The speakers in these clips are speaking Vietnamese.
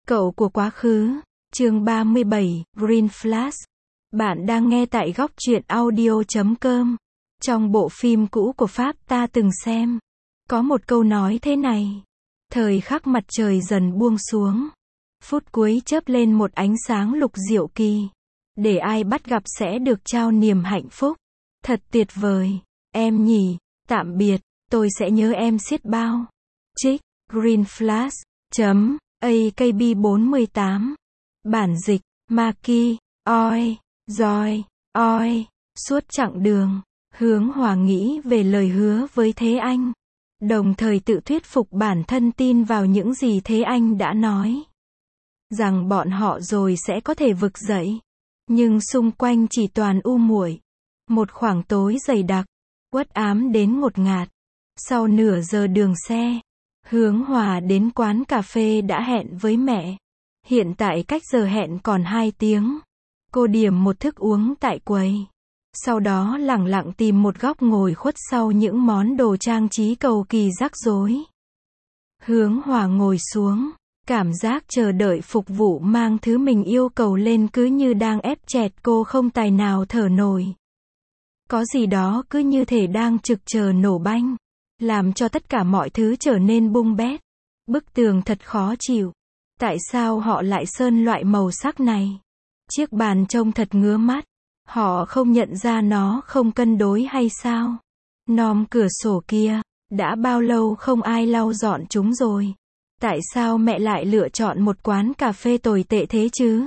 Cậu của quá khứ, chương 37, Green Flash. Bạn đang nghe tại góc truyện audio.com. Trong bộ phim cũ của Pháp ta từng xem, có một câu nói thế này. Thời khắc mặt trời dần buông xuống, phút cuối chớp lên một ánh sáng lục diệu kỳ. Để ai bắt gặp sẽ được trao niềm hạnh phúc. Thật tuyệt vời, em nhỉ, tạm biệt, tôi sẽ nhớ em xiết bao. Trích, Green Flash. AKB 48. Bản dịch, Maki, Oi, Joy, Oi. Suốt chặng đường, Hướng Hòa nghĩ về lời hứa với Thế Anh. Đồng thời tự thuyết phục bản thân tin vào những gì Thế Anh đã nói. Rằng bọn họ rồi sẽ có thể vực dậy. Nhưng xung quanh chỉ toàn u muội. Một khoảng tối dày đặc, uất ám đến ngột ngạt. Sau nửa giờ đường xe, Hướng Hòa đến quán cà phê đã hẹn với mẹ. Hiện tại cách giờ hẹn còn 2 tiếng. Cô điểm một thức uống tại quầy. Sau đó lẳng lặng tìm một góc ngồi khuất sau những món đồ trang trí cầu kỳ rắc rối. Hướng Hòa ngồi xuống. Cảm giác chờ đợi phục vụ mang thứ mình yêu cầu lên cứ như đang ép chẹt cô không tài nào thở nổi. Có gì đó cứ như thể đang trực chờ nổ banh. Làm cho tất cả mọi thứ trở nên bung bét. Bức tường thật khó chịu. Tại sao họ lại sơn loại màu sắc này? Chiếc bàn trông thật ngứa mắt. Họ không nhận ra nó không cân đối hay sao? Nòm cửa sổ kia, đã bao lâu không ai lau dọn chúng rồi? Tại sao mẹ lại lựa chọn một quán cà phê tồi tệ thế chứ?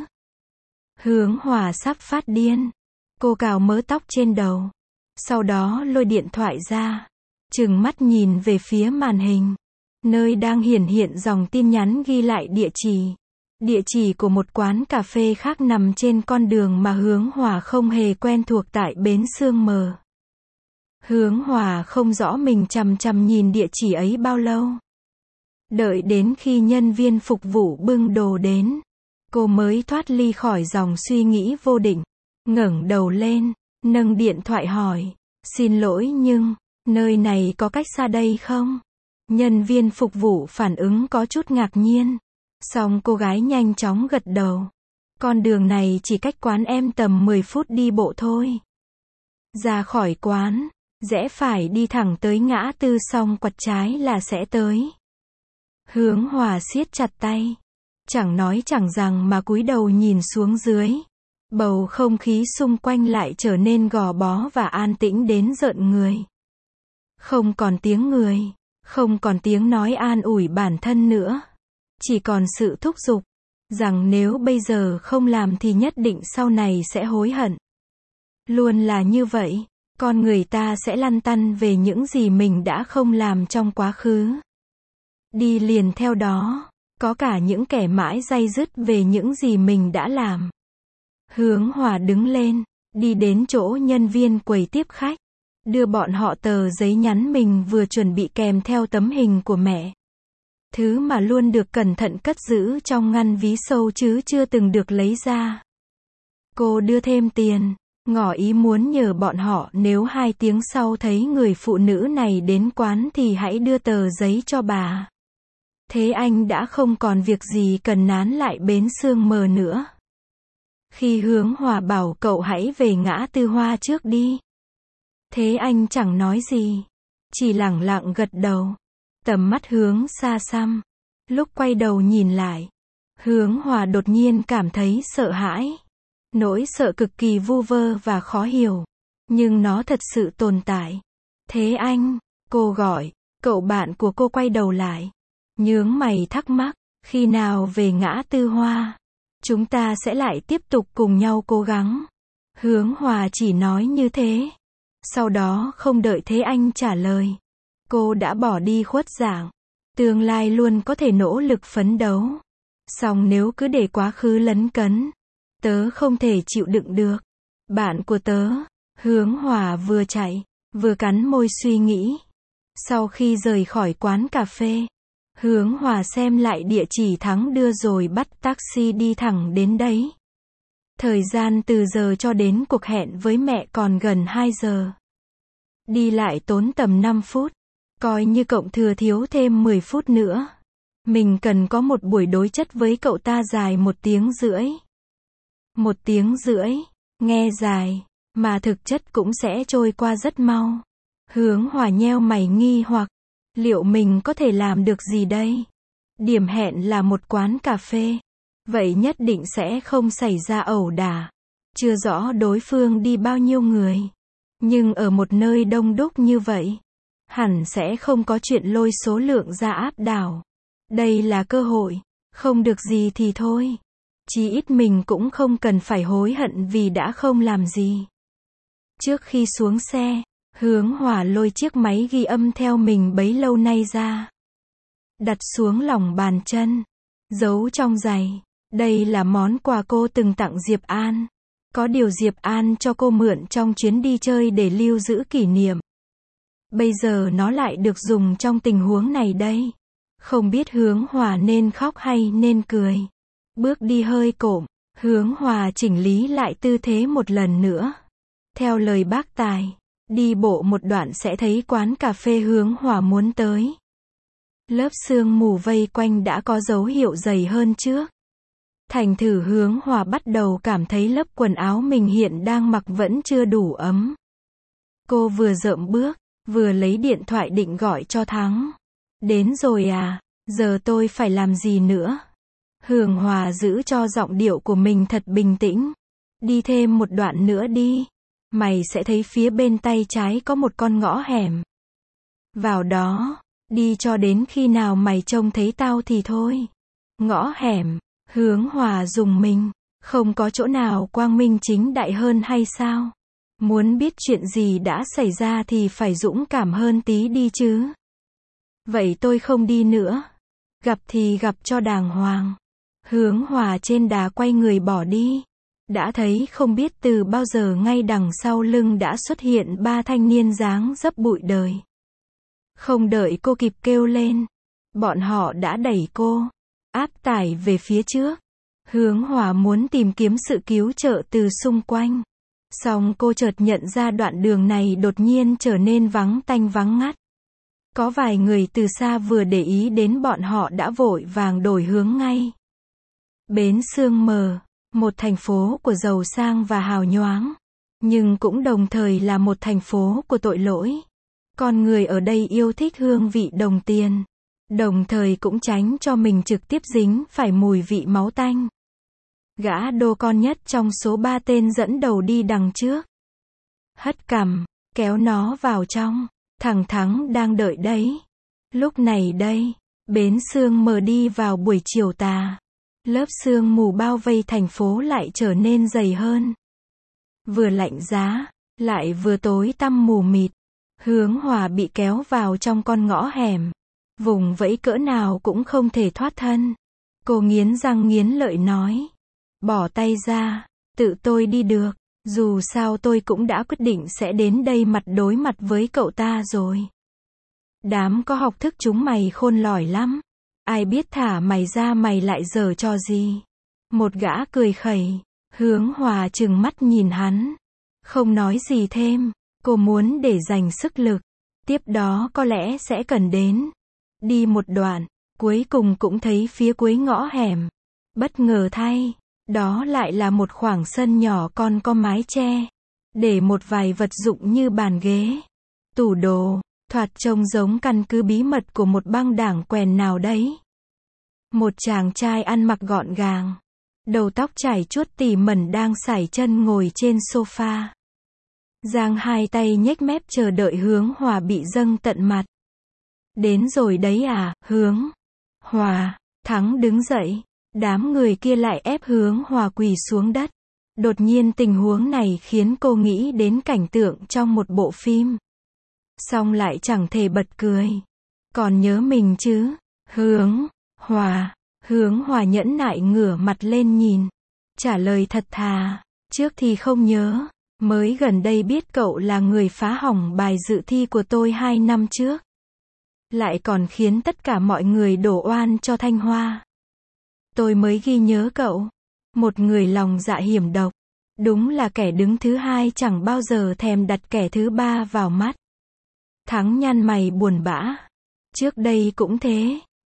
Hướng Hòa sắp phát điên. Cô cào mớ tóc trên đầu. Sau đó lôi điện thoại ra. Trừng mắt nhìn về phía màn hình. Nơi đang hiển hiện dòng tin nhắn ghi lại địa chỉ. Địa chỉ của một quán cà phê khác nằm trên con đường mà Hướng Hòa không hề quen thuộc tại bến Sương Mờ. Hướng Hòa không rõ mình chằm chằm nhìn địa chỉ ấy bao lâu. Đợi đến khi nhân viên phục vụ bưng đồ đến, cô mới thoát ly khỏi dòng suy nghĩ vô định. Ngẩng đầu lên, nâng điện thoại hỏi. Xin lỗi nhưng, nơi này có cách xa đây không? Nhân viên phục vụ phản ứng có chút ngạc nhiên. Xong cô gái nhanh chóng gật đầu. Con đường này chỉ cách quán em tầm 10 phút đi bộ thôi. Ra khỏi quán, rẽ phải đi thẳng tới ngã tư xong quặt trái là sẽ tới. Hướng Hòa siết chặt tay. Chẳng nói chẳng rằng mà cúi đầu nhìn xuống dưới. Bầu không khí xung quanh lại trở nên gò bó và an tĩnh đến rợn người. Không còn tiếng người, không còn tiếng nói an ủi bản thân nữa. Chỉ còn sự thúc giục, rằng nếu bây giờ không làm thì nhất định sau này sẽ hối hận. Luôn là như vậy, con người ta sẽ lăn tăn về những gì mình đã không làm trong quá khứ. Đi liền theo đó, có cả những kẻ mãi day dứt về những gì mình đã làm. Hướng Hòa đứng lên, đi đến chỗ nhân viên quầy tiếp khách. Đưa bọn họ tờ giấy nhắn mình vừa chuẩn bị kèm theo tấm hình của mẹ. Thứ mà luôn được cẩn thận cất giữ trong ngăn ví sâu chứ chưa từng được lấy ra. Cô đưa thêm tiền, ngỏ ý muốn nhờ bọn họ nếu 2 tiếng sau thấy người phụ nữ này đến quán thì hãy đưa tờ giấy cho bà. Thế Anh đã không còn việc gì cần nán lại bến Sương Mờ nữa. Khi Hướng Hòa bảo cậu hãy về ngã tư Hoa trước đi. Thế Anh chẳng nói gì, chỉ lẳng lặng gật đầu. Tầm mắt hướng xa xăm. Lúc quay đầu nhìn lại, Hướng Hòa đột nhiên cảm thấy sợ hãi. Nỗi sợ cực kỳ vu vơ và khó hiểu. Nhưng nó thật sự tồn tại. Thế Anh, cô gọi. Cậu bạn của cô quay đầu lại. Nhướng mày thắc mắc. Khi nào về ngã tư Hoa, chúng ta sẽ lại tiếp tục cùng nhau cố gắng. Hướng Hòa chỉ nói như thế. Sau đó không đợi Thế Anh trả lời. Cô đã bỏ đi khuất dạng. Tương lai luôn có thể nỗ lực phấn đấu. Song nếu cứ để quá khứ lấn cấn, tớ không thể chịu đựng được. Bạn của tớ, Hướng Hòa vừa chạy, vừa cắn môi suy nghĩ. Sau khi rời khỏi quán cà phê, Hướng Hòa xem lại địa chỉ Thắng đưa rồi bắt taxi đi thẳng đến đấy. Thời gian từ giờ cho đến cuộc hẹn với mẹ còn gần 2 giờ. Đi lại tốn tầm 5 phút. Coi như cộng thừa thiếu thêm 10 phút nữa. Mình cần có một buổi đối chất với cậu ta dài 1 tiếng rưỡi. 1 tiếng rưỡi, nghe dài, mà thực chất cũng sẽ trôi qua rất mau. Hướng Hòa nheo mày nghi hoặc, liệu mình có thể làm được gì đây? Điểm hẹn là một quán cà phê. Vậy nhất định sẽ không xảy ra ẩu đả. Chưa rõ đối phương đi bao nhiêu người. Nhưng ở một nơi đông đúc như vậy, hẳn sẽ không có chuyện lôi số lượng ra áp đảo. Đây là cơ hội. Không được gì thì thôi. Chí ít mình cũng không cần phải hối hận vì đã không làm gì. Trước khi xuống xe, Hướng Hòa lôi chiếc máy ghi âm theo mình bấy lâu nay ra. Đặt xuống lòng bàn chân. Giấu trong giày. Đây là món quà cô từng tặng Diệp An. Có điều Diệp An cho cô mượn trong chuyến đi chơi để lưu giữ kỷ niệm. Bây giờ nó lại được dùng trong tình huống này đây. Không biết Hướng Hòa nên khóc hay nên cười. Bước đi hơi cộm, Hướng Hòa chỉnh lý lại tư thế một lần nữa. Theo lời bác Tài, đi bộ một đoạn sẽ thấy quán cà phê Hướng Hòa muốn tới. Lớp sương mù vây quanh đã có dấu hiệu dày hơn trước. Thành thử Hướng Hòa bắt đầu cảm thấy lớp quần áo mình hiện đang mặc vẫn chưa đủ ấm. Cô vừa rợm bước, vừa lấy điện thoại định gọi cho Thắng. Đến rồi à, giờ tôi phải làm gì nữa? Hướng Hòa giữ cho giọng điệu của mình thật bình tĩnh. Đi thêm một đoạn nữa đi. Mày sẽ thấy phía bên tay trái có một con ngõ hẻm. Vào đó, đi cho đến khi nào mày trông thấy tao thì thôi. Ngõ hẻm, Hướng Hòa rùng mình. Không có chỗ nào quang minh chính đại hơn hay sao? Muốn biết chuyện gì đã xảy ra thì phải dũng cảm hơn tí đi chứ. Vậy tôi không đi nữa. Gặp thì gặp cho đàng hoàng. Hướng Hòa trên đà quay người bỏ đi. Đã thấy không biết từ bao giờ ngay đằng sau lưng đã xuất hiện 3 thanh niên dáng dấp bụi đời. Không đợi cô kịp kêu lên, bọn họ đã đẩy cô, áp tải về phía trước. Hướng Hòa muốn tìm kiếm sự cứu trợ từ xung quanh. Song cô chợt nhận ra đoạn đường này đột nhiên trở nên vắng tanh vắng ngắt. Có vài người từ xa vừa để ý đến bọn họ đã vội vàng đổi hướng ngay. Bến Sương Mờ, một thành phố của giàu sang và hào nhoáng, nhưng cũng đồng thời là một thành phố của tội lỗi. Con người ở đây yêu thích hương vị đồng tiền, đồng thời cũng tránh cho mình trực tiếp dính phải mùi vị máu tanh. Gã đô con nhất trong số 3 tên dẫn đầu đi đằng trước. Hất cằm, kéo nó vào trong. Thằng Thắng đang đợi đấy. Lúc này đây, bến sương mờ đi vào buổi chiều tà. Lớp sương mù bao vây thành phố lại trở nên dày hơn. Vừa lạnh giá, lại vừa tối tăm mù mịt. Hướng Hòa bị kéo vào trong con ngõ hẻm. Vùng vẫy cỡ nào cũng không thể thoát thân. Cô nghiến răng nghiến lợi nói. Bỏ tay ra, tự tôi đi được. Dù sao tôi cũng đã quyết định sẽ đến đây mặt đối mặt với cậu ta rồi. Đám có học thức chúng mày khôn lỏi lắm. Ai biết thả mày ra mày lại giở trò gì. Một gã cười khẩy. Hướng Hòa trừng mắt nhìn hắn. Không nói gì thêm. Cô muốn để dành sức lực. Tiếp đó có lẽ sẽ cần đến. Đi một đoạn. Cuối cùng cũng thấy phía cuối ngõ hẻm. Bất ngờ thay. Đó lại là một khoảng sân nhỏ con có mái che. Để một vài vật dụng như bàn ghế, tủ đồ, thoạt trông giống căn cứ bí mật của một băng đảng quèn nào đấy. Một chàng trai ăn mặc gọn gàng, đầu tóc chải chuốt tỉ mẩn đang sải chân ngồi trên sofa. Giang hai tay nhếch mép chờ đợi Hướng Hòa bị dâng tận mặt. Đến rồi đấy à, Hướng Hòa. Thắng đứng dậy. Đám người kia lại ép Hướng Hòa quỳ xuống đất. Đột nhiên tình huống này khiến cô nghĩ đến cảnh tượng trong một bộ phim. Xong lại chẳng thể bật cười. Còn nhớ mình chứ? Hướng Hòa nhẫn nại ngửa mặt lên nhìn. Trả lời thật thà. Trước thì không nhớ. Mới gần đây biết cậu là người phá hỏng bài dự thi của tôi 2 năm trước. Lại còn khiến tất cả mọi người đổ oan cho Thanh Hoa. Tôi mới ghi nhớ cậu. Một người lòng dạ hiểm độc. Đúng là kẻ đứng thứ hai chẳng bao giờ thèm đặt kẻ thứ ba vào mắt. Thắng nhăn mày buồn bã. Trước đây cũng thế.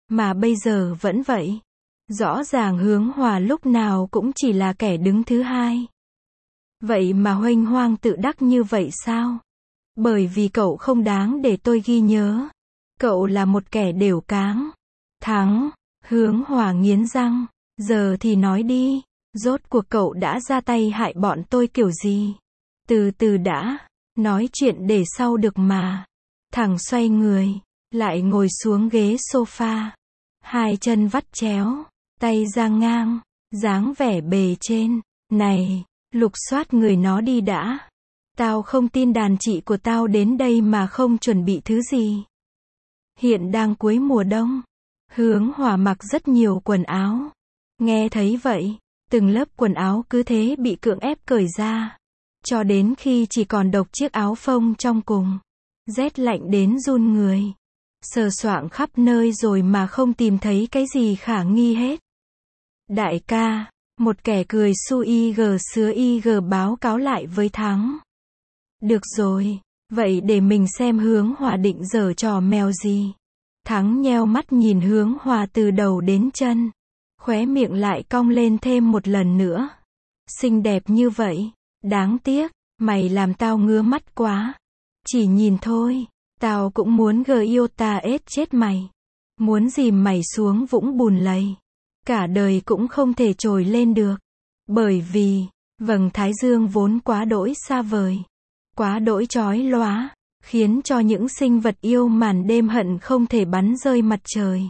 Mà bây giờ vẫn vậy. Rõ ràng Hướng Hòa lúc nào cũng chỉ là kẻ đứng thứ hai. Vậy mà huênh hoang tự đắc như vậy sao? Bởi vì cậu không đáng để tôi ghi nhớ. Cậu là một kẻ đều cáng. Thắng. Hướng Hòa nghiến răng. Giờ thì nói đi. Rốt cuộc cậu đã ra tay hại bọn tôi kiểu gì? Từ từ đã. Nói chuyện để sau được mà. Thằng xoay người. Lại ngồi xuống ghế sofa. Hai chân vắt chéo. Tay giang ngang. Dáng vẻ bề trên. Này. Lục soát người nó đi đã. Tao không tin đàn chị của tao đến đây mà không chuẩn bị thứ gì. Hiện đang cuối mùa đông. Hướng Hòa mặc rất nhiều quần áo. Nghe thấy vậy, từng lớp quần áo cứ thế bị cưỡng ép cởi ra. Cho đến khi chỉ còn độc chiếc áo phông trong cùng. Rét lạnh đến run người. Sờ soạng khắp nơi rồi mà không tìm thấy cái gì khả nghi hết. Đại ca, một kẻ cười su IG sứa IG báo cáo lại với Thắng. Được rồi, vậy để mình xem Hướng Hòa định giở trò mèo gì. Thắng nheo mắt nhìn Hướng Hòa từ đầu đến chân. Khóe miệng lại cong lên thêm một lần nữa. Xinh đẹp như vậy, đáng tiếc, mày làm tao ngứa mắt quá. Chỉ nhìn thôi, tao cũng muốn yêu ta ết chết mày. Muốn dìm mày xuống vũng bùn lầy. Cả đời cũng không thể trồi lên được. Bởi vì, vầng thái dương vốn quá đỗi xa vời. Quá đỗi chói lóa, khiến cho những sinh vật yêu màn đêm hận không thể bắn rơi mặt trời.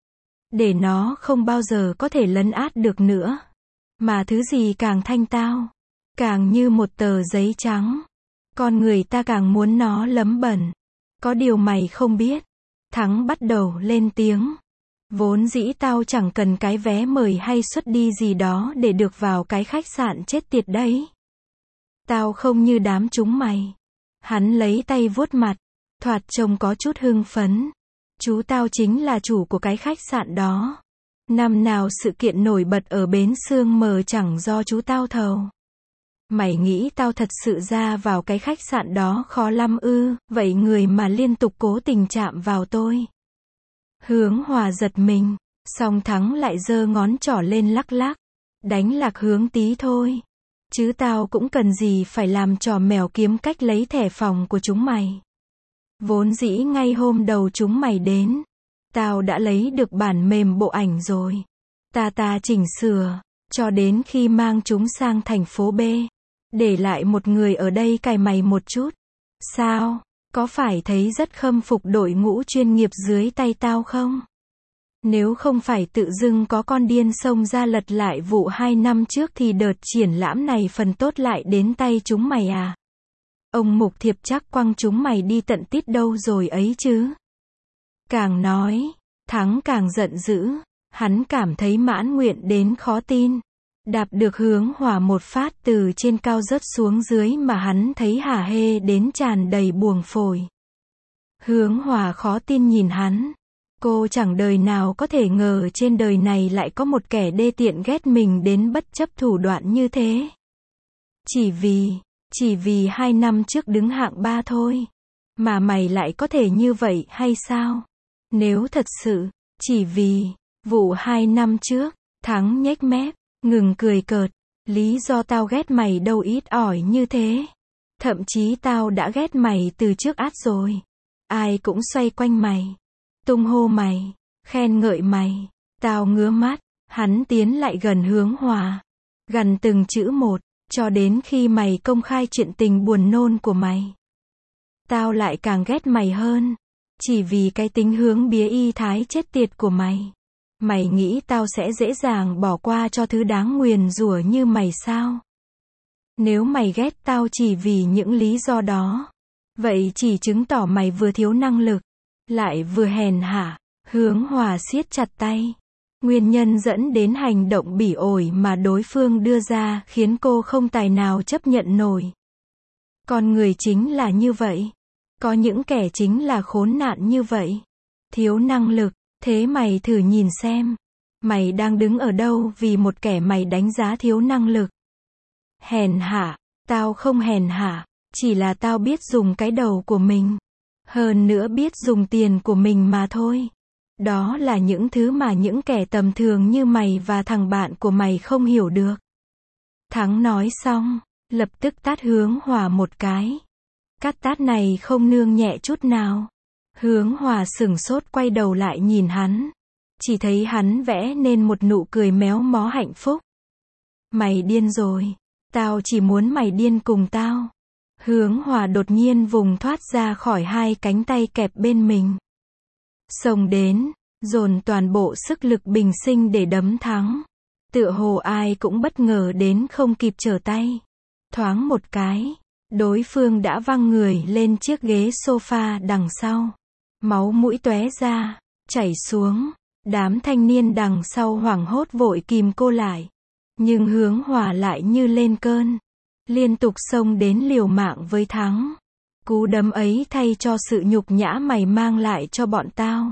Để nó không bao giờ có thể lấn át được nữa. Mà thứ gì càng thanh tao, càng như một tờ giấy trắng. Con người ta càng muốn nó lấm bẩn. Có điều mày không biết. Thắng bắt đầu lên tiếng. Vốn dĩ tao chẳng cần cái vé mời hay xuất đi gì đó để được vào cái khách sạn chết tiệt đấy. Tao không như đám chúng mày. Hắn lấy tay vuốt mặt, thoạt trông có chút hưng phấn. Chú tao chính là chủ của cái khách sạn đó. Năm nào sự kiện nổi bật ở bến Sương Mờ chẳng do chú tao thầu. Mày nghĩ tao thật sự ra vào cái khách sạn đó khó lắm ư? Vậy người mà liên tục cố tình chạm vào tôi. Hướng Hòa giật mình, song Thắng lại giơ ngón trỏ lên lắc lắc. Đánh lạc hướng tí thôi. Chứ tao cũng cần gì phải làm trò mèo kiếm cách lấy thẻ phòng của chúng mày. Vốn dĩ ngay hôm đầu chúng mày đến, tao đã lấy được bản mềm bộ ảnh rồi. Ta chỉnh sửa, cho đến khi mang chúng sang thành phố B. Để lại một người ở đây cài mày một chút. Sao, có phải thấy rất khâm phục đội ngũ chuyên nghiệp dưới tay tao không? Nếu không phải tự dưng có con điên xông ra lật lại vụ 2 năm trước thì đợt triển lãm này phần tốt lại đến tay chúng mày à? Ông Mục Thiệp chắc quăng chúng mày đi tận tít đâu rồi ấy chứ. Càng nói, Thắng càng giận dữ. Hắn cảm thấy mãn nguyện đến khó tin. Đạp được Hướng Hòa một phát từ trên cao rớt xuống dưới mà hắn thấy hả hê đến tràn đầy buồng phổi. Hướng Hòa khó tin nhìn hắn. Cô chẳng đời nào có thể ngờ trên đời này lại có một kẻ đê tiện ghét mình đến bất chấp thủ đoạn như thế. Chỉ vì 2 năm trước đứng hạng 3 thôi. Mà mày lại có thể như vậy hay sao? Nếu thật sự, chỉ vì vụ 2 năm trước, Thắng nhếch mép, ngừng cười cợt. Lý do tao ghét mày đâu ít ỏi như thế. Thậm chí tao đã ghét mày từ trước át rồi. Ai cũng xoay quanh mày. Tung hô mày, khen ngợi mày. Tao ngứa mắt, hắn tiến lại gần Hướng Hòa. Gần từng chữ một, cho đến khi mày công khai chuyện tình buồn nôn của mày. Tao lại càng ghét mày hơn. Chỉ vì cái tính hướng bía y thái chết tiệt của mày. Mày nghĩ tao sẽ dễ dàng bỏ qua cho thứ đáng nguyền rủa như mày sao? Nếu mày ghét tao chỉ vì những lý do đó, vậy chỉ chứng tỏ mày vừa thiếu năng lực, lại vừa hèn hạ. Hướng Hòa siết chặt tay. Nguyên nhân dẫn đến hành động bỉ ổi mà đối phương đưa ra khiến cô không tài nào chấp nhận nổi. Con người chính là như vậy. Có những kẻ chính là khốn nạn như vậy. Thiếu năng lực. Thế mày thử nhìn xem. Mày đang đứng ở đâu vì một kẻ mày đánh giá thiếu năng lực. Hèn hạ. Tao không hèn hạ. Chỉ là tao biết dùng cái đầu của mình. Hơn nữa biết dùng tiền của mình mà thôi. Đó là những thứ mà những kẻ tầm thường như mày và thằng bạn của mày không hiểu được. Thắng nói xong, lập tức tát Hướng Hòa một cái. Cát tát này không nương nhẹ chút nào. Hướng Hòa sửng sốt quay đầu lại nhìn hắn. Chỉ thấy hắn vẽ nên một nụ cười méo mó hạnh phúc. Mày điên rồi. Tao chỉ muốn mày điên cùng tao. Hướng Hòa đột nhiên vùng thoát ra khỏi hai cánh tay kẹp bên mình. Xông đến, dồn toàn bộ sức lực bình sinh để đấm Thắng. Tựa hồ ai cũng bất ngờ đến không kịp trở tay. Thoáng một cái, đối phương đã văng người lên chiếc ghế sofa đằng sau. Máu mũi tóe ra, chảy xuống. Đám thanh niên đằng sau hoảng hốt vội kìm cô lại. Nhưng Hướng Hòa lại như lên cơn. Liên tục xông đến liều mạng với Thắng. Cú đấm ấy thay cho sự nhục nhã mày mang lại cho bọn tao.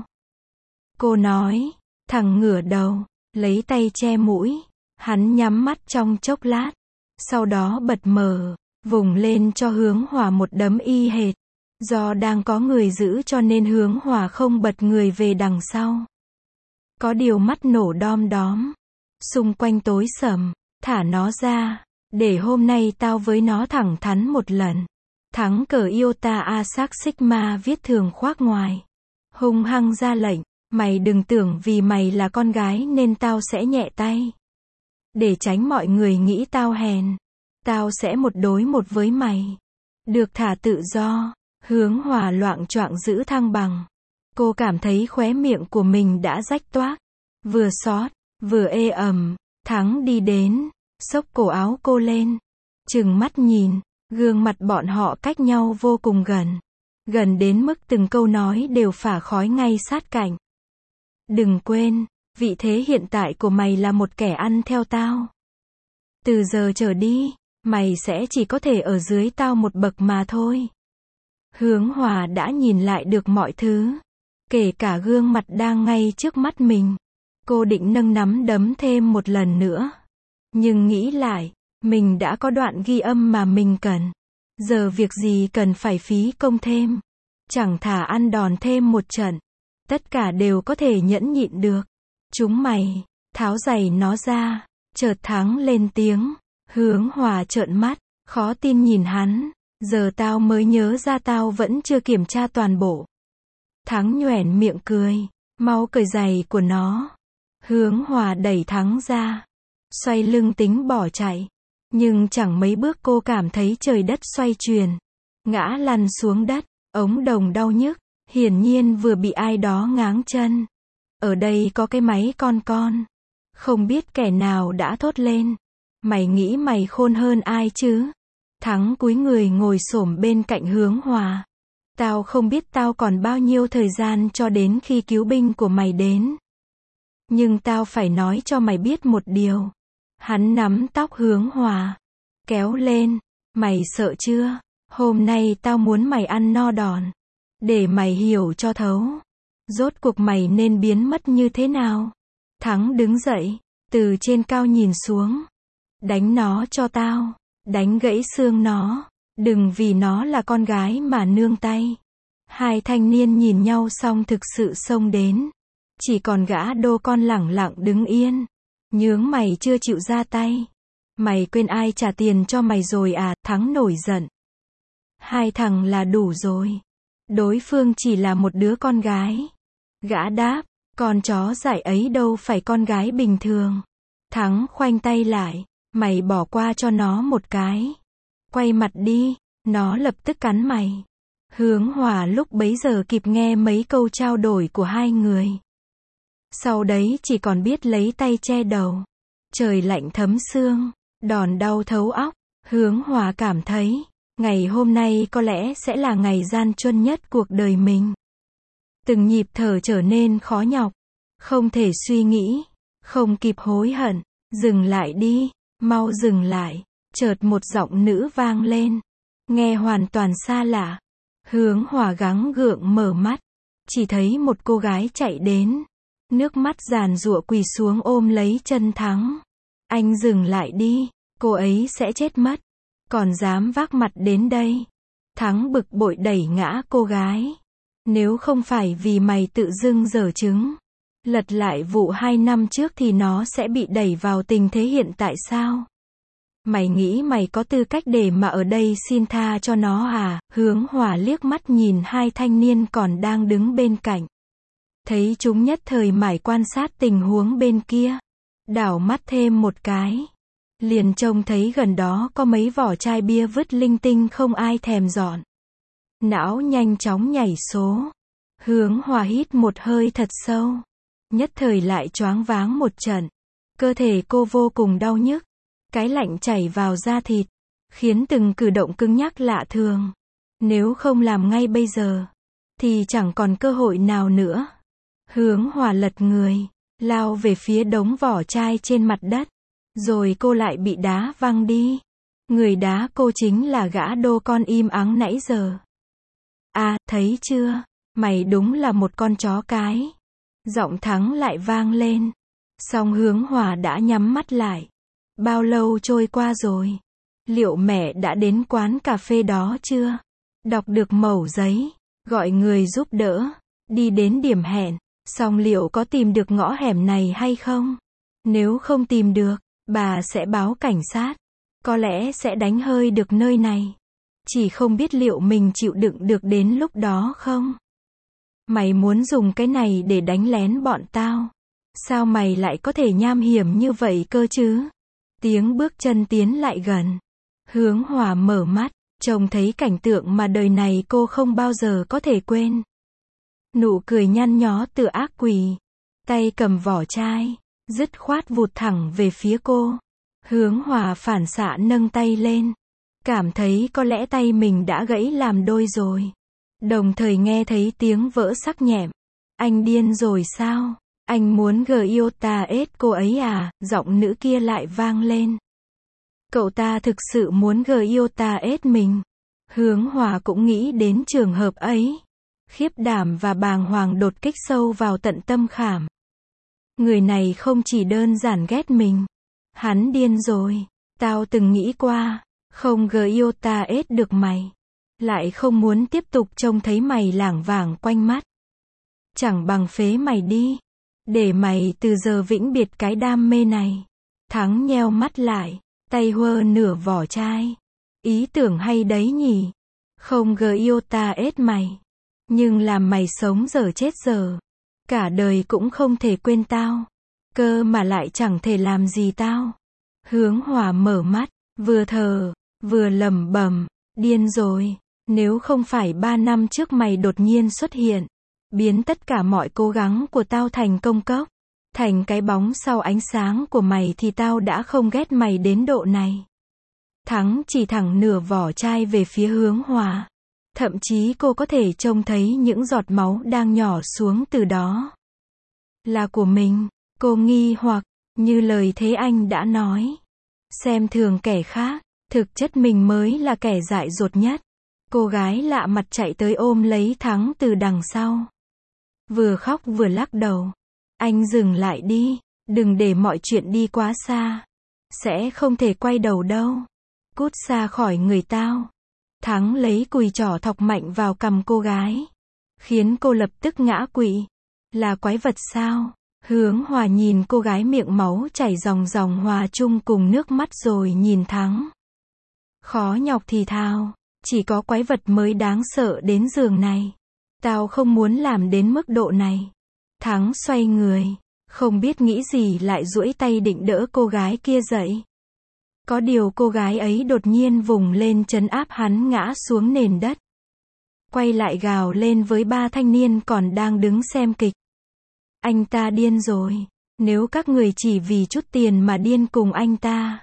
Cô nói. Thằng ngửa đầu, lấy tay che mũi. Hắn nhắm mắt trong chốc lát. Sau đó bật mở, vùng lên cho Hướng Hòa một đấm y hệt. Do đang có người giữ cho nên Hướng Hòa không bật người về đằng sau. Có điều mắt nổ đom đóm. Xung quanh tối sầm. Thả nó ra. Để hôm nay tao với nó thẳng thắn một lần. Thắng cờ Iota Asac Sigma viết thường khoác ngoài. Hung hăng ra lệnh. Mày đừng tưởng vì mày là con gái nên tao sẽ nhẹ tay. Để tránh mọi người nghĩ tao hèn. Tao sẽ một đối một với mày. Được thả tự do. Hướng Hòa loạng choạng giữ thăng bằng. Cô cảm thấy khóe miệng của mình đã rách toác. Vừa xót, vừa ê ẩm. Thắng đi đến, xốc cổ áo cô lên. Trừng mắt nhìn, gương mặt bọn họ cách nhau vô cùng gần. Gần đến mức từng câu nói đều phả khói ngay sát cạnh. Đừng quên, vị thế hiện tại của mày là một kẻ ăn theo tao. Từ giờ trở đi, mày sẽ chỉ có thể ở dưới tao một bậc mà thôi. Hướng Hòa đã nhìn lại được mọi thứ. Kể cả gương mặt đang ngay trước mắt mình. Cô định nâng nắm đấm thêm một lần nữa. Nhưng nghĩ lại, mình đã có đoạn ghi âm mà mình cần. Giờ việc gì cần phải phí công thêm. Chẳng thà ăn đòn thêm một trận. Tất cả đều có thể nhẫn nhịn được. Chúng mày, tháo giày nó ra. Chợt Thắng lên tiếng. Hướng Hòa trợn mắt, khó tin nhìn hắn. Giờ tao mới nhớ ra tao vẫn chưa kiểm tra toàn bộ. Thắng nhoẻn miệng cười. Mau cởi giày của nó. Hướng Hòa đẩy Thắng ra. Xoay lưng tính bỏ chạy. Nhưng chẳng mấy bước cô cảm thấy trời đất xoay chuyển. Ngã lăn xuống đất. Ống đồng đau nhức. Hiển nhiên vừa bị ai đó ngáng chân. Ở đây có cái máy con. Không biết kẻ nào đã thốt lên. Mày nghĩ mày khôn hơn ai chứ? Thắng cúi người ngồi xổm bên cạnh Hướng Hòa. Tao không biết tao còn bao nhiêu thời gian cho đến khi cứu binh của mày đến. Nhưng tao phải nói cho mày biết một điều. Hắn nắm tóc Hướng Hòa. Kéo lên. Mày sợ chưa? Hôm nay tao muốn mày ăn no đòn. Để mày hiểu cho thấu. Rốt cuộc mày nên biến mất như thế nào? Thắng đứng dậy. Từ trên cao nhìn xuống. Đánh nó cho tao. Đánh gãy xương nó. Đừng vì nó là con gái mà nương tay. Hai thanh niên nhìn nhau xong thực sự xông đến. Chỉ còn gã đô con lẳng lặng đứng yên. Nhướng mày chưa chịu ra tay. Mày quên ai trả tiền cho mày rồi à? Thắng nổi giận. Hai thằng là đủ rồi. Đối phương chỉ là một đứa con gái. Gã đáp, con chó dại ấy đâu phải con gái bình thường. Thắng khoanh tay lại. Mày bỏ qua cho nó một cái. Quay mặt đi. Nó lập tức cắn mày. Hướng Hòa lúc bấy giờ kịp nghe mấy câu trao đổi của hai người. Sau đấy chỉ còn biết lấy tay che đầu. Trời lạnh thấm xương. Đòn đau thấu óc. Hướng Hòa cảm thấy. Ngày hôm nay có lẽ sẽ là ngày gian truân nhất cuộc đời mình. Từng nhịp thở trở nên khó nhọc. Không thể suy nghĩ. Không kịp hối hận. Dừng lại đi. Mau dừng lại. Chợt một giọng nữ vang lên. Nghe hoàn toàn xa lạ. Hướng Hòa gắng gượng mở mắt. Chỉ thấy một cô gái chạy đến. Nước mắt giàn giụa quỳ xuống ôm lấy chân Thắng. Anh dừng lại đi. Cô ấy sẽ chết mất. Còn dám vác mặt đến đây. Thắng bực bội đẩy ngã cô gái. Nếu không phải vì mày tự dưng dở chứng, lật lại vụ 2 năm trước thì nó sẽ bị đẩy vào tình thế hiện tại sao? Mày nghĩ mày có tư cách để mà ở đây xin tha cho nó à? Hướng Hòa liếc mắt nhìn hai thanh niên còn đang đứng bên cạnh. Thấy chúng nhất thời mải quan sát tình huống bên kia. Đảo mắt thêm một cái. Liền trông thấy gần đó có mấy vỏ chai bia vứt linh tinh không ai thèm dọn. Não nhanh chóng nhảy số. Hướng Hòa hít một hơi thật sâu. Nhất thời lại choáng váng một trận. Cơ thể cô vô cùng đau nhức. Cái lạnh chảy vào da thịt. Khiến từng cử động cứng nhắc lạ thường. Nếu không làm ngay bây giờ, thì chẳng còn cơ hội nào nữa. Hướng Hòa lật người, lao về phía đống vỏ chai trên mặt đất. Rồi cô lại bị đá văng đi. Người đá cô chính là gã đô con im ắng nãy giờ. À, thấy chưa? Mày đúng là một con chó cái. Giọng Thắng lại vang lên. Song Hướng Hòa đã nhắm mắt lại. Bao lâu trôi qua rồi? Liệu mẹ đã đến quán cà phê đó chưa? Đọc được mẩu giấy, gọi người giúp đỡ, đi đến điểm hẹn. Song liệu có tìm được ngõ hẻm này hay không? Nếu không tìm được, bà sẽ báo cảnh sát. Có lẽ sẽ đánh hơi được nơi này. Chỉ không biết liệu mình chịu đựng được đến lúc đó không? Mày muốn dùng cái này để đánh lén bọn tao. Sao mày lại có thể nham hiểm như vậy cơ chứ? Tiếng bước chân tiến lại gần. Hướng Hòa mở mắt, trông thấy cảnh tượng mà đời này cô không bao giờ có thể quên. Nụ cười nhăn nhó tựa ác quỷ. Tay cầm vỏ chai, dứt khoát vụt thẳng về phía cô. Hướng Hòa phản xạ nâng tay lên. Cảm thấy có lẽ tay mình đã gãy làm đôi rồi. Đồng thời nghe thấy tiếng vỡ sắc nhẹm. Anh điên rồi sao? Anh muốn Giota ết cô ấy à? Giọng nữ kia lại vang lên. Cậu ta thực sự muốn Giota ết mình. Hướng Hòa cũng nghĩ đến trường hợp ấy. Khiếp đảm và bàng hoàng đột kích sâu vào tận tâm khảm. Người này không chỉ đơn giản ghét mình. Hắn điên rồi. Tao từng nghĩ qua. Không Giota ết được mày. Lại không muốn tiếp tục trông thấy mày lảng vảng quanh mắt. Chẳng bằng phế mày đi. Để mày từ giờ vĩnh biệt cái đam mê này. Thắng nheo mắt lại. Tay huơ nửa vỏ chai. Ý tưởng hay đấy nhỉ. Không Giota ết mày. Nhưng làm mày sống giờ chết giờ. Cả đời cũng không thể quên tao. Cơ mà lại chẳng thể làm gì tao. Hướng Hòa mở mắt. Vừa thở. Vừa lẩm bẩm. Điên rồi. Nếu không phải 3 năm trước mày đột nhiên xuất hiện. Biến tất cả mọi cố gắng của tao thành công cốc. Thành cái bóng sau ánh sáng của mày thì tao đã không ghét mày đến độ này. Thắng chỉ thẳng nửa vỏ chai về phía Hướng Hòa. Thậm chí cô có thể trông thấy những giọt máu đang nhỏ xuống từ đó. Là của mình. Cô nghi hoặc, như lời Thế Anh đã nói. Xem thường kẻ khác, thực chất mình mới là kẻ dại dột nhất. Cô gái lạ mặt chạy tới ôm lấy Thắng từ đằng sau. Vừa khóc vừa lắc đầu. Anh dừng lại đi, đừng để mọi chuyện đi quá xa. Sẽ không thể quay đầu đâu. Cút xa khỏi người tao. Thắng lấy cùi trỏ thọc mạnh vào cằm cô gái. Khiến cô lập tức ngã quỵ. Là quái vật sao? Hướng Hòa nhìn cô gái miệng máu chảy ròng ròng hòa chung cùng nước mắt rồi nhìn Thắng. Khó nhọc thì thào. Chỉ có quái vật mới đáng sợ đến giường này. Tao không muốn làm đến mức độ này. Thắng xoay người. Không biết nghĩ gì lại duỗi tay định đỡ cô gái kia dậy. Có điều cô gái ấy đột nhiên vùng lên trấn áp hắn ngã xuống nền đất. Quay lại gào lên với 3 thanh niên còn đang đứng xem kịch. Anh ta điên rồi. Nếu các người chỉ vì chút tiền mà điên cùng anh ta.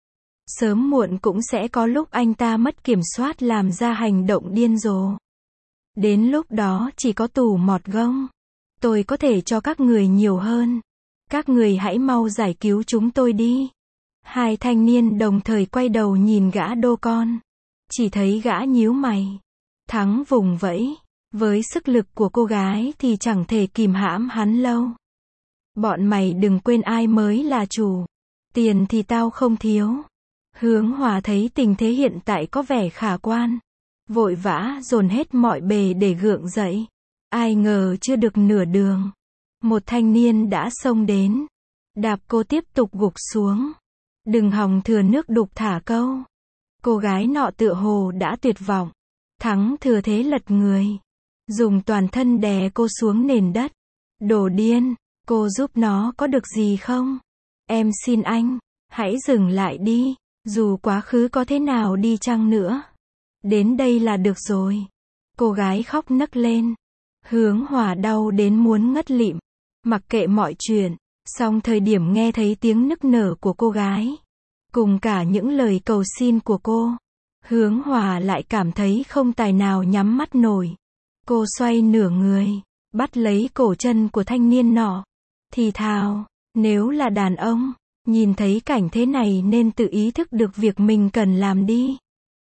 Sớm muộn cũng sẽ có lúc anh ta mất kiểm soát làm ra hành động điên rồ. Đến lúc đó chỉ có tù mọt gông. Tôi có thể cho các người nhiều hơn. Các người hãy mau giải cứu chúng tôi đi. Hai thanh niên đồng thời quay đầu nhìn gã đô con. Chỉ thấy gã nhíu mày. Thắng vùng vẫy. Với sức lực của cô gái thì chẳng thể kìm hãm hắn lâu. Bọn mày đừng quên ai mới là chủ. Tiền thì tao không thiếu. Hướng Hòa thấy tình thế hiện tại có vẻ khả quan. Vội vã dồn hết mọi bề để gượng dậy. Ai ngờ chưa được nửa đường, một thanh niên đã xông đến, đạp cô tiếp tục gục xuống. Đừng hòng thừa nước đục thả câu. Cô gái nọ tựa hồ đã tuyệt vọng. Thắng thừa thế lật người, dùng toàn thân đè cô xuống nền đất. Đồ điên, cô giúp nó có được gì không? Em xin anh, hãy dừng lại đi, dù quá khứ có thế nào đi chăng nữa. Đến đây là được rồi. Cô gái khóc nấc lên. Hướng Hòa đau đến muốn ngất lịm. Mặc kệ mọi chuyện, song thời điểm nghe thấy tiếng nức nở của cô gái, cùng cả những lời cầu xin của cô, Hướng Hòa lại cảm thấy không tài nào nhắm mắt nổi. Cô xoay nửa người, bắt lấy cổ chân của thanh niên nọ, thì thào, nếu là đàn ông, nhìn thấy cảnh thế này nên tự ý thức được việc mình cần làm đi.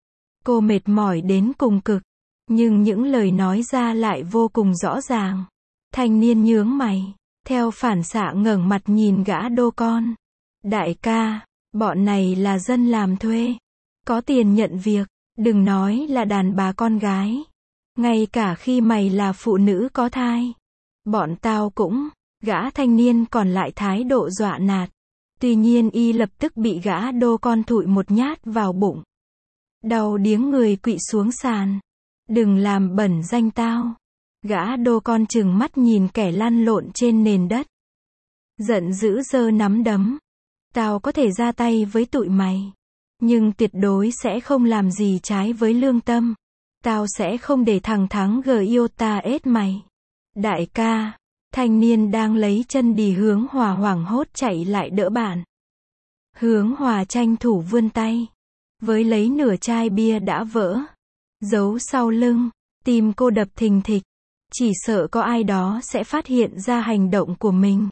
Cô mệt mỏi đến cùng cực, nhưng những lời nói ra lại vô cùng rõ ràng. Thanh niên nhướng mày, theo phản xạ ngẩng mặt nhìn gã đô con. Đại ca, bọn này là dân làm thuê, có tiền nhận việc, đừng nói là đàn bà con gái. Ngay cả khi mày là phụ nữ có thai, bọn tao cũng. Gã thanh niên còn lại thái độ dọa nạt. Tuy nhiên y lập tức bị gã đô con thụi một nhát vào bụng. Đau điếng người quỵ xuống sàn. Đừng làm bẩn danh tao. Gã đô con trừng mắt nhìn kẻ lăn lộn trên nền đất. Giận dữ giơ nắm đấm. Tao có thể ra tay với tụi mày, nhưng tuyệt đối sẽ không làm gì trái với lương tâm. Tao sẽ không để thằng Thắng yêu ta ết mày. Đại ca, thanh niên đang lấy chân đì Hướng Hòa hoảng hốt chạy lại đỡ bạn. Hướng Hòa tranh thủ vươn tay, với lấy nửa chai bia đã vỡ, giấu sau lưng. Tim cô đập thình thịch, chỉ sợ có ai đó sẽ phát hiện ra hành động của mình.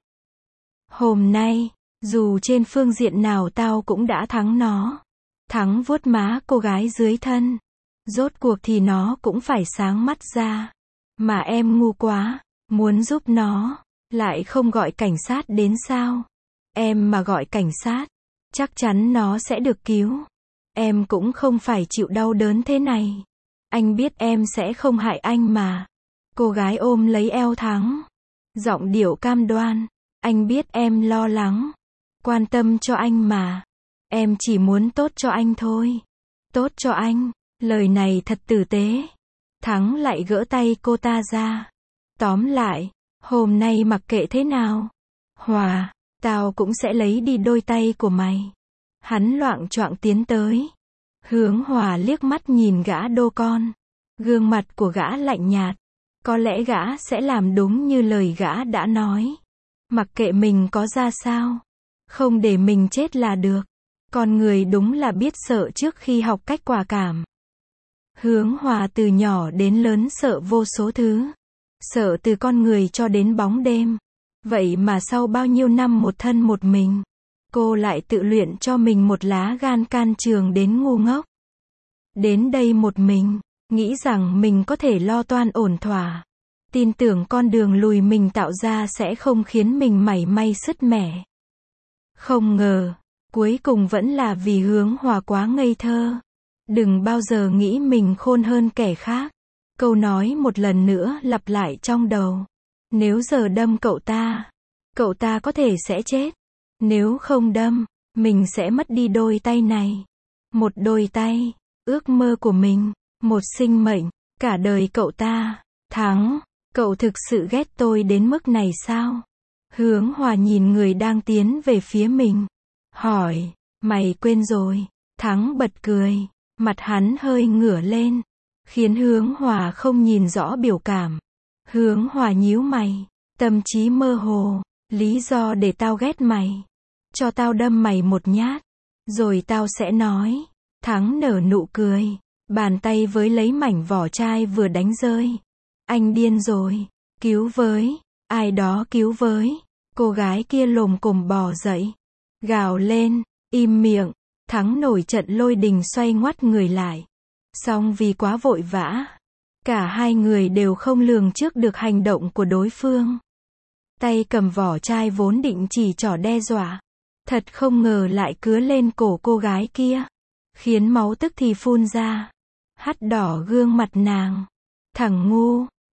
Hôm nay, dù trên phương diện nào tao cũng đã thắng nó. Thắng vuốt má cô gái dưới thân. Rốt cuộc thì nó cũng phải sáng mắt ra. Mà em ngu quá, muốn giúp nó, lại không gọi cảnh sát đến sao? Em mà gọi cảnh sát, chắc chắn nó sẽ được cứu. Em cũng không phải chịu đau đớn thế này. Anh biết em sẽ không hại anh mà. Cô gái ôm lấy eo Thắng, giọng điệu cam đoan. Anh biết em lo lắng, quan tâm cho anh mà. Em chỉ muốn tốt cho anh thôi. Tốt cho anh. Lời này thật tử tế. Thắng lại gỡ tay cô ta ra. Tóm lại, hôm nay mặc kệ thế nào, Hòa, tao cũng sẽ lấy đi đôi tay của mày. Hắn loạng choạng tiến tới. Hướng Hòa liếc mắt nhìn gã đô con. Gương mặt của gã lạnh nhạt. Có lẽ gã sẽ làm đúng như lời gã đã nói. Mặc kệ mình có ra sao, không để mình chết là được. Con người đúng là biết sợ trước khi học cách quả cảm. Hướng Hòa từ nhỏ đến lớn sợ vô số thứ. Sợ từ con người cho đến bóng đêm. Vậy mà sau bao nhiêu năm một thân một mình, cô lại tự luyện cho mình một lá gan can trường đến ngu ngốc. Đến đây một mình, nghĩ rằng mình có thể lo toan ổn thỏa. Tin tưởng con đường lùi mình tạo ra sẽ không khiến mình mảy may sứt mẻ. Không ngờ, cuối cùng vẫn là vì Hướng Hòa quá ngây thơ. Đừng bao giờ nghĩ mình khôn hơn kẻ khác. Câu nói một lần nữa lặp lại trong đầu. Nếu giờ đâm cậu ta có thể sẽ chết. Nếu không đâm, mình sẽ mất đi đôi tay này. Một đôi tay, ước mơ của mình, một sinh mệnh, cả đời cậu ta. Thắng, cậu thực sự ghét tôi đến mức này sao? Hướng Hòa nhìn người đang tiến về phía mình. Hỏi, mày quên rồi. Thắng bật cười, mặt hắn hơi ngửa lên, khiến Hướng Hòa không nhìn rõ biểu cảm. Hướng Hòa nhíu mày, tâm trí mơ hồ. Lý do để tao ghét mày, cho tao đâm mày một nhát, rồi tao sẽ nói. Thắng nở nụ cười, bàn tay với lấy mảnh vỏ chai vừa đánh rơi. Anh điên rồi, cứu với, ai đó cứu với. Cô gái kia lồm cồm bò dậy, gào lên, im miệng. Thắng nổi trận lôi đình xoay ngoắt người lại. Song vì quá vội vã, cả hai người đều không lường trước được hành động của đối phương. Tay cầm vỏ chai vốn định chỉ trỏ đe dọa, thật không ngờ lại cứa lên cổ cô gái kia, khiến máu tức thì phun ra, hắt đỏ gương mặt nàng. Thằng ngu,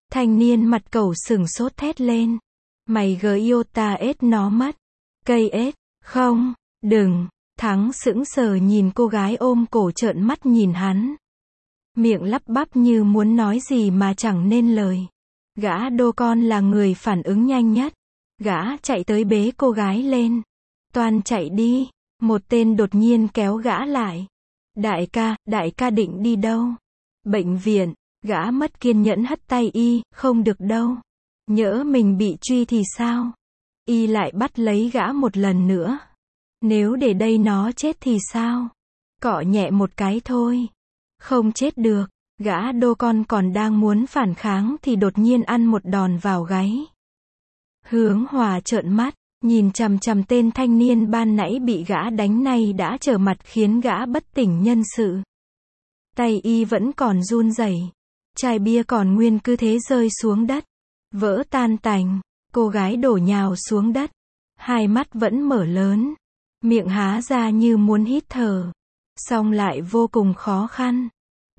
Thanh niên mặt cẩu sừng sốt thét lên. Mày yêu ta ết nó mất. Cây ết, không, đừng. Thắng sững sờ nhìn cô gái ôm cổ trợn mắt nhìn hắn. Miệng lắp bắp như muốn nói gì mà chẳng nên lời. Gã đô con là người phản ứng nhanh nhất. Gã chạy tới bế cô gái lên. Toan chạy đi. Một tên đột nhiên kéo gã lại. Đại ca định đi đâu? Bệnh viện. Gã mất kiên nhẫn hất tay y, không được đâu. Nhỡ mình bị truy thì sao? Y lại bắt lấy gã một lần nữa. Nếu để đây nó chết thì sao? Cọ nhẹ một cái thôi. Không chết được. Gã đô con còn đang muốn phản kháng thì đột nhiên ăn một đòn vào gáy. Hướng Hòa trợn mắt, nhìn chằm chằm tên thanh niên ban nãy bị gã đánh này đã trở mặt khiến gã bất tỉnh nhân sự. Tay y vẫn còn run rẩy. Chai bia còn nguyên cứ thế rơi xuống đất. Vỡ tan tành. Cô gái đổ nhào xuống đất. Hai mắt vẫn mở lớn. Miệng há ra như muốn hít thở. Song lại vô cùng khó khăn.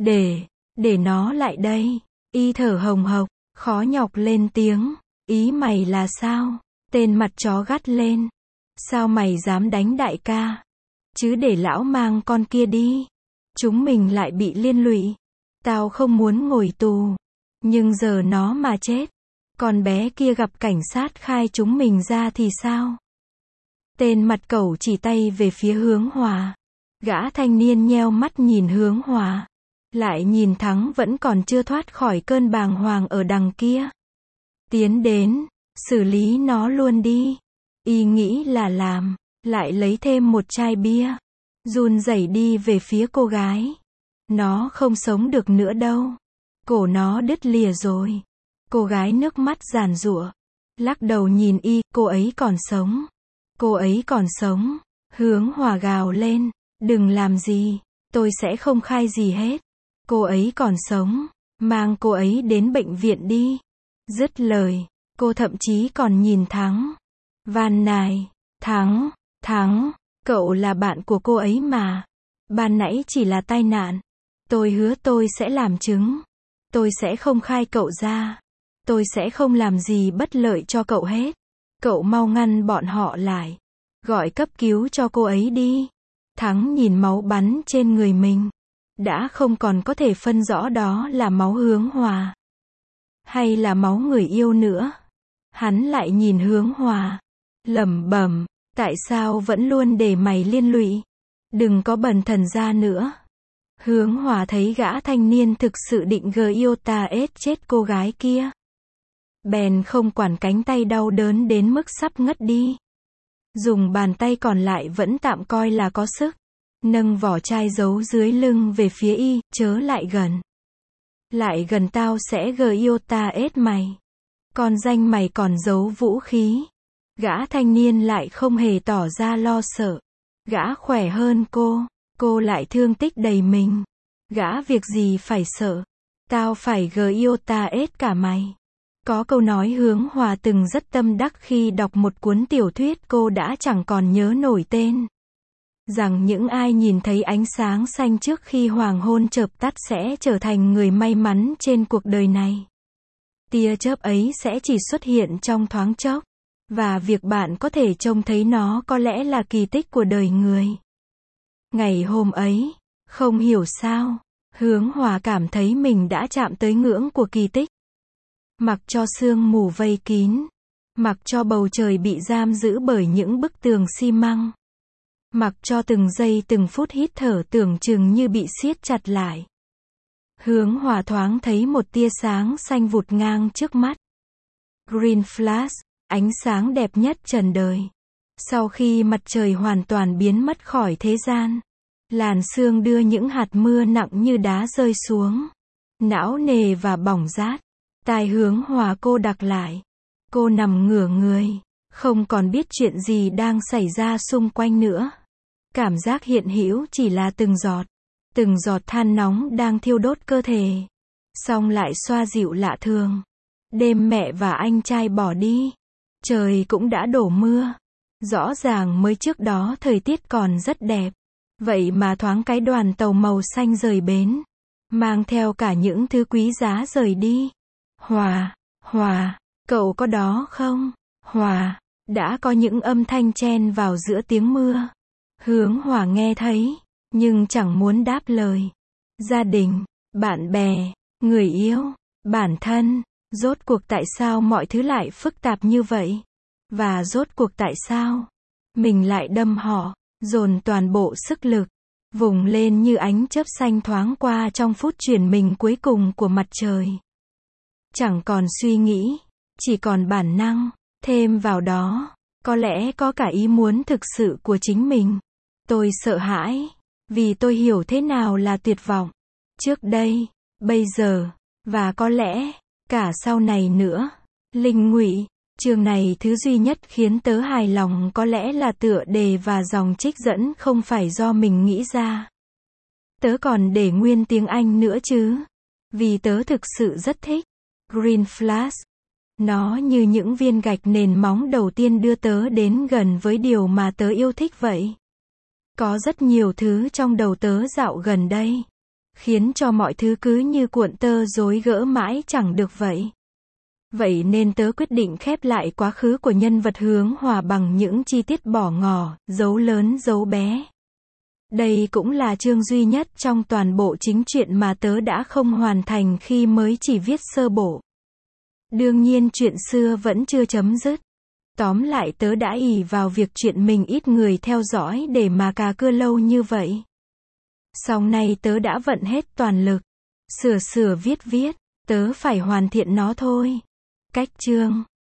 Để nó lại đây. Y thở hồng hộc, khó nhọc lên tiếng. Ý mày là sao? Tên mặt chó gắt lên. Sao mày dám đánh đại ca? Chứ để lão mang con kia đi. Chúng mình lại bị liên lụy. Tao không muốn ngồi tù. Nhưng giờ nó mà chết. Con bé kia gặp cảnh sát khai chúng mình ra thì sao? Tên mặt cẩu chỉ tay về phía Hướng Hòa. Gã thanh niên nheo mắt nhìn Hướng Hòa. Lại nhìn Thắng vẫn còn chưa thoát khỏi cơn bàng hoàng ở đằng kia. Tiến đến, xử lý nó luôn đi. Y nghĩ là làm, lại lấy thêm một chai bia. Run rẩy đi về phía cô gái. Nó không sống được nữa đâu. Cổ nó đứt lìa rồi. Cô gái nước mắt giàn giụa. Lắc đầu nhìn y, cô ấy còn sống. Cô ấy còn sống. Hướng Hòa gào lên. Đừng làm gì. Tôi sẽ không khai gì hết. Cô ấy còn sống. Mang cô ấy đến bệnh viện đi. Dứt lời. Cô thậm chí còn nhìn Thắng. Van nài. Thắng. Cậu là bạn của cô ấy mà. Ban nãy chỉ là tai nạn. Tôi hứa tôi sẽ làm chứng. Tôi sẽ không khai cậu ra. Tôi sẽ không làm gì bất lợi cho cậu hết. Cậu mau ngăn bọn họ lại. Gọi cấp cứu cho cô ấy đi. Thắng nhìn máu bắn trên người mình. Đã không còn có thể phân rõ đó là máu Hướng Hòa. Hay là máu người yêu nữa. Hắn lại nhìn Hướng Hòa. Lẩm bẩm. Tại sao vẫn luôn để mày liên lụy? Đừng có bần thần ra nữa. Hướng Hòa thấy gã thanh niên thực sự định yêu ta ết chết cô gái kia. Bèn không quản cánh tay đau đớn đến mức sắp ngất đi. Dùng bàn tay còn lại vẫn tạm coi là có sức. Nâng vỏ chai giấu dưới lưng về phía y, chớ lại gần. Lại gần tao sẽ yêu ta ết mày. Còn danh mày còn giấu vũ khí. Gã thanh niên lại không hề tỏ ra lo sợ. Gã khỏe hơn cô lại thương tích đầy mình. Gã việc gì phải sợ. Tao phải yêu ta ết cả mày. Có câu nói Hướng Hòa từng rất tâm đắc khi đọc một cuốn tiểu thuyết cô đã chẳng còn nhớ nổi tên. Rằng những ai nhìn thấy ánh sáng xanh trước khi hoàng hôn chợp tắt sẽ trở thành người may mắn trên cuộc đời này. Tia chớp ấy sẽ chỉ xuất hiện trong thoáng chốc. Và việc bạn có thể trông thấy nó có lẽ là kỳ tích của đời người. Ngày hôm ấy, không hiểu sao, Hướng Hòa cảm thấy mình đã chạm tới ngưỡng của kỳ tích. Mặc cho sương mù vây kín. Mặc cho bầu trời bị giam giữ bởi những bức tường xi măng. Mặc cho từng giây từng phút hít thở tưởng chừng như bị siết chặt lại. Hướng Hòa thoáng thấy một tia sáng xanh vụt ngang trước mắt. Green Flash, ánh sáng đẹp nhất trần đời. Sau khi mặt trời hoàn toàn biến mất khỏi thế gian, làn sương đưa những hạt mưa nặng như đá rơi xuống. Não nề và bỏng rát. Tai Hướng Hòa cô đặc lại. Cô nằm ngửa người, không còn biết chuyện gì đang xảy ra xung quanh nữa. Cảm giác hiện hữu chỉ là từng giọt than nóng đang thiêu đốt cơ thể. Xong lại xoa dịu lạ thường. Đêm mẹ và anh trai bỏ đi. Trời cũng đã đổ mưa. Rõ ràng mới trước đó thời tiết còn rất đẹp. Vậy mà thoáng cái đoàn tàu màu xanh rời bến. Mang theo cả những thứ quý giá rời đi. Hòa, cậu có đó không? Hòa, đã có những âm thanh chen vào giữa tiếng mưa. Hướng Hòa nghe thấy, nhưng chẳng muốn đáp lời. Gia đình, bạn bè, người yêu, bản thân, rốt cuộc tại sao mọi thứ lại phức tạp như vậy? Và rốt cuộc tại sao mình lại đâm họ, dồn toàn bộ sức lực, vùng lên như ánh chớp xanh thoáng qua trong phút chuyển mình cuối cùng của mặt trời. Chẳng còn suy nghĩ, chỉ còn bản năng, thêm vào đó, có lẽ có cả ý muốn thực sự của chính mình. Tôi sợ hãi, vì tôi hiểu thế nào là tuyệt vọng. Trước đây, bây giờ, và có lẽ, cả sau này nữa. Linh Ngụy, chương này thứ duy nhất khiến tớ hài lòng có lẽ là tựa đề và dòng trích dẫn không phải do mình nghĩ ra. Tớ còn để nguyên tiếng Anh nữa chứ. Vì tớ thực sự rất thích. Green Flash. Nó như những viên gạch nền móng đầu tiên đưa tớ đến gần với điều mà tớ yêu thích vậy. Có rất nhiều thứ trong đầu tớ dạo gần đây, khiến cho mọi thứ cứ như cuộn tơ rối gỡ mãi chẳng được vậy. Vậy nên tớ quyết định khép lại quá khứ của nhân vật Hướng Hòa bằng những chi tiết bỏ ngỏ, dấu lớn dấu bé. Đây cũng là chương duy nhất trong toàn bộ chính truyện mà tớ đã không hoàn thành khi mới chỉ viết sơ bộ. Đương nhiên chuyện xưa vẫn chưa chấm dứt. Tóm lại tớ đã ỷ vào việc chuyện mình ít người theo dõi để mà cà cưa lâu như vậy. Song nay tớ đã vận hết toàn lực. Sửa viết, tớ phải hoàn thiện nó thôi. Cách chương